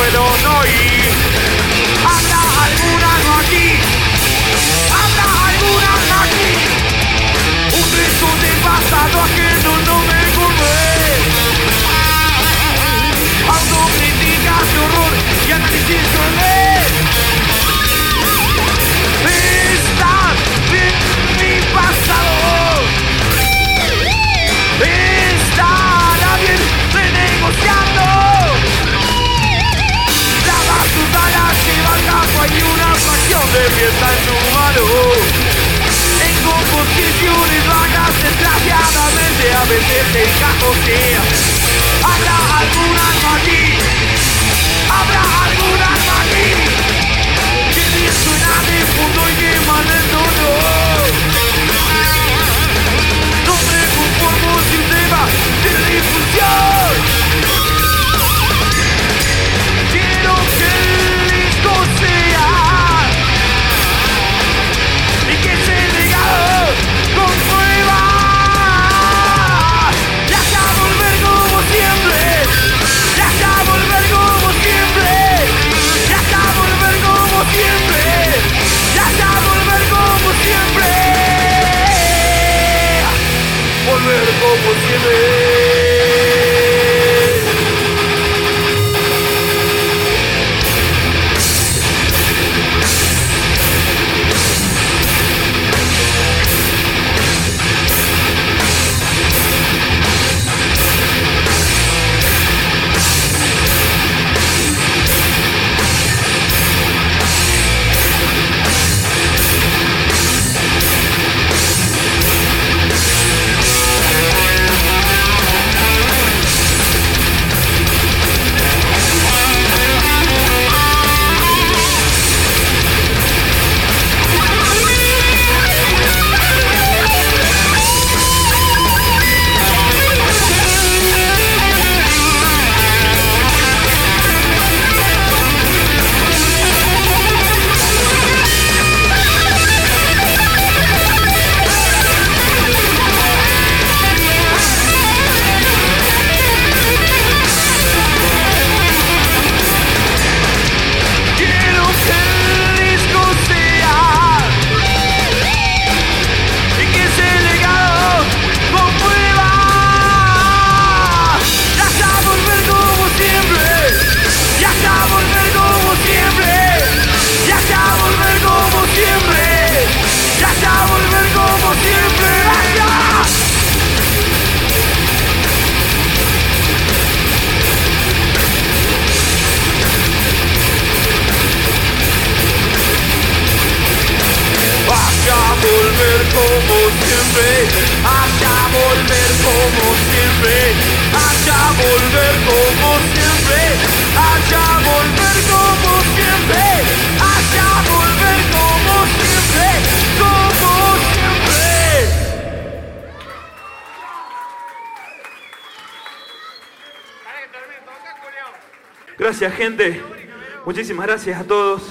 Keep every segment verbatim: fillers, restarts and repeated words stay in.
puedo no ir. ¿Habrá algún alma aquí? ¿Habrá algún alma aquí? Un resto del pasado ajeno no me conmueve. Autocríticas de horror y análisis crueles están en mi pasado. Estará bien renegociando. La batuta la lleva al campo, hay una fracción de pieza en su mano. En composiciones vagas, desgraciadamente a veces se encajosea. ¿Habrá algún alma aquí? ¿Habrá algún alma aquí? Que bien suena de fondo y que mal el tono. No me conformo si un tema de difusión. Quiero que el disco sea y que ese legado con prueba. Y hasta volver como siempre. Y hasta volver como siempre. Y hasta volver como siempre. Y hasta volver como siempre. Volver como siempre. Gracias, gente. Muchísimas gracias a todos.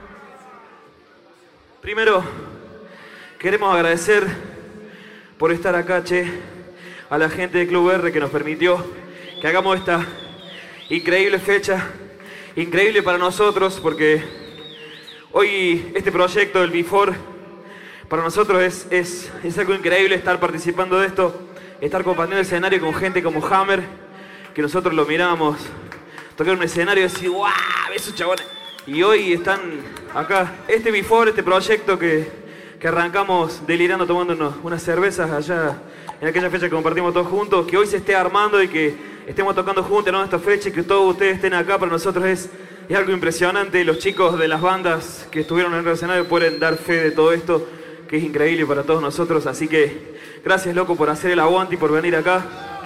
Primero, queremos agradecer por estar acá, che, a la gente de Club R que nos permitió que hagamos esta increíble fecha, increíble para nosotros, porque hoy este proyecto del Before para nosotros es, es, es algo increíble estar participando de esto, estar compartiendo el escenario con gente como Hammer, que nosotros lo mirábamos tocar un escenario y decir, ¡guau! Esos chabones. Y hoy están acá, este Before, este proyecto que, que arrancamos delirando tomándonos unas cervezas allá en aquella fecha que compartimos todos juntos, que hoy se esté armando y que estemos tocando juntos en esta fecha y que todos ustedes estén acá, para nosotros es, es algo impresionante. Los chicos de las bandas que estuvieron en el escenario pueden dar fe de todo esto, que es increíble para todos nosotros. Así que gracias, loco, por hacer el aguante y por venir acá.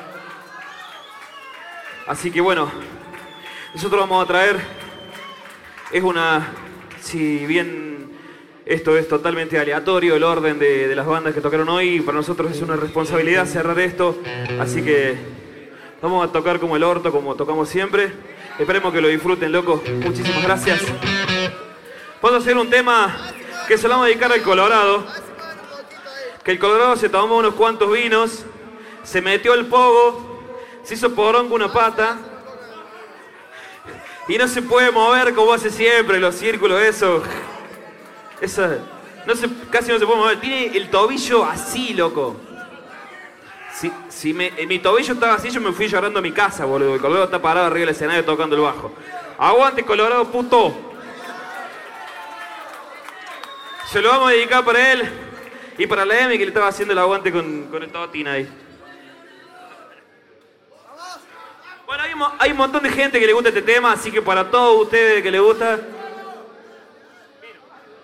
Así que bueno, nosotros vamos a traer, es una, si bien esto es totalmente aleatorio, el orden de, de las bandas que tocaron hoy, para nosotros es una responsabilidad cerrar esto, así que vamos a tocar como el orto, como tocamos siempre. Esperemos que lo disfruten, locos. Muchísimas gracias. Vamos a hacer un tema que se lo vamos a dedicar al Colorado, que el Colorado se tomó unos cuantos vinos, se metió el pogo, se hizo porongo una pata, Y no se puede mover como hace siempre, los círculos, eso. Eso, no se, casi no se puede mover. Tiene el tobillo así, loco. Si, si me, mi tobillo estaba así, yo me fui llorando a mi casa, boludo. El Colorado está parado arriba del escenario tocando el bajo. Aguante, Colorado, puto. Se lo vamos a dedicar para él y para la Emi que le estaba haciendo el aguante con, con el Totin ahí. Bueno, hay un, hay un montón de gente que le gusta este tema, así que para todos ustedes que les gusta...